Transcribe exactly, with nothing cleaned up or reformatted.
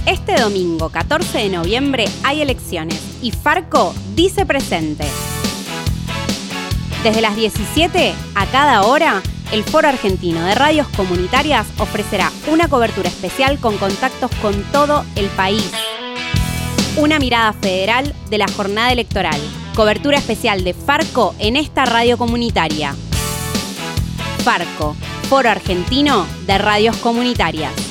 Este domingo, catorce de noviembre, hay elecciones y Farco dice presente. Desde las diecisiete a cada hora, el Foro Argentino de Radios Comunitarias ofrecerá una cobertura especial con contactos con todo el país. Una mirada federal de la jornada electoral. Cobertura especial de Farco en esta radio comunitaria. Farco, Foro Argentino de Radios Comunitarias.